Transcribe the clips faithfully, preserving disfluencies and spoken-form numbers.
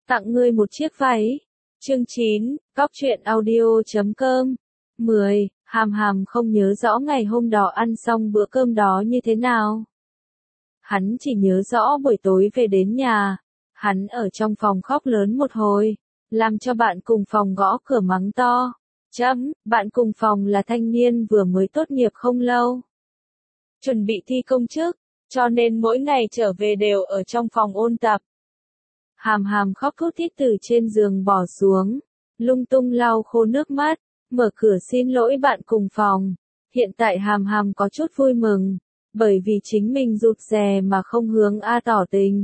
Tặng ngươi một chiếc váy. Chương chín, Cóc truyện audio chấm com. mười. Hàm Hàm không nhớ rõ ngày hôm đó ăn xong bữa cơm đó như thế nào. Hắn chỉ nhớ rõ buổi tối về đến nhà, hắn ở trong phòng khóc lớn một hồi, làm cho bạn cùng phòng gõ cửa mắng to. Chấm, bạn cùng phòng là thanh niên vừa mới tốt nghiệp không lâu, chuẩn bị thi công chức, cho nên mỗi ngày trở về đều ở trong phòng ôn tập. Hàm Hàm khóc thút thít từ trên giường bò xuống, lung tung lau khô nước mắt, mở cửa xin lỗi bạn cùng phòng. Hiện tại Hàm Hàm có chút vui mừng, bởi vì chính mình rụt rè mà không hướng A tỏ tình.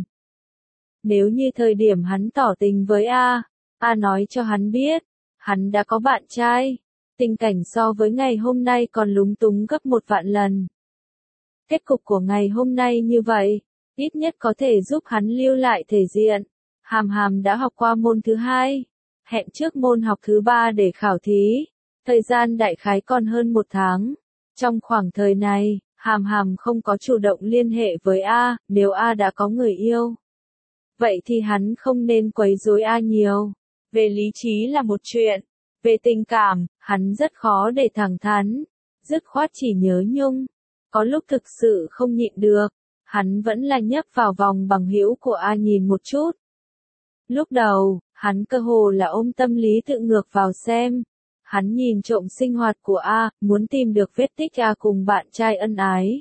Nếu như thời điểm hắn tỏ tình với A, A nói cho hắn biết, hắn đã có bạn trai, tình cảnh so với ngày hôm nay còn lúng túng gấp một vạn lần. Kết cục của ngày hôm nay như vậy, ít nhất có thể giúp hắn lưu lại thể diện. Hàm Hàm đã học qua môn thứ hai, hẹn trước môn học thứ ba để khảo thí, thời gian đại khái còn hơn một tháng. Trong khoảng thời này, Hàm Hàm không có chủ động liên hệ với A, nếu A đã có người yêu. Vậy thì hắn không nên quấy rối A nhiều. Về lý trí là một chuyện, về tình cảm, hắn rất khó để thẳng thắn, dứt khoát chỉ nhớ nhung. Có lúc thực sự không nhịn được, hắn vẫn là nhấp vào vòng bằng hữu của A nhìn một chút. Lúc đầu, hắn cơ hồ là ôm tâm lý tự ngược vào xem. Hắn nhìn trộm sinh hoạt của A, muốn tìm được vết tích A cùng bạn trai ân ái.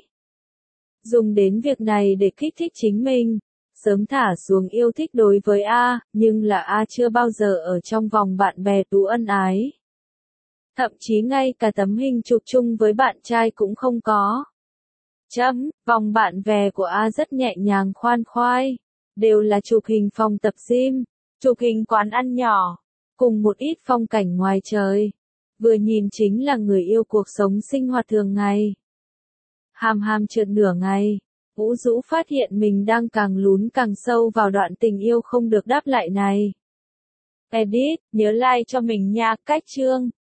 Dùng đến việc này để kích thích chính mình, sớm thả xuống yêu thích đối với A, nhưng là A chưa bao giờ ở trong vòng bạn bè tú ân ái. Thậm chí ngay cả tấm hình chụp chung với bạn trai cũng không có. Chấm, vòng bạn bè của A rất nhẹ nhàng khoan khoai, đều là chụp hình phòng tập gym, chụp hình quán ăn nhỏ, cùng một ít phong cảnh ngoài trời. Vừa nhìn chính là người yêu cuộc sống sinh hoạt thường ngày. Hàm Hàm trượt nửa ngày, Vũ Dũ phát hiện mình đang càng lún càng sâu vào đoạn tình yêu không được đáp lại này. Edit, nhớ like cho mình nha, cách chương.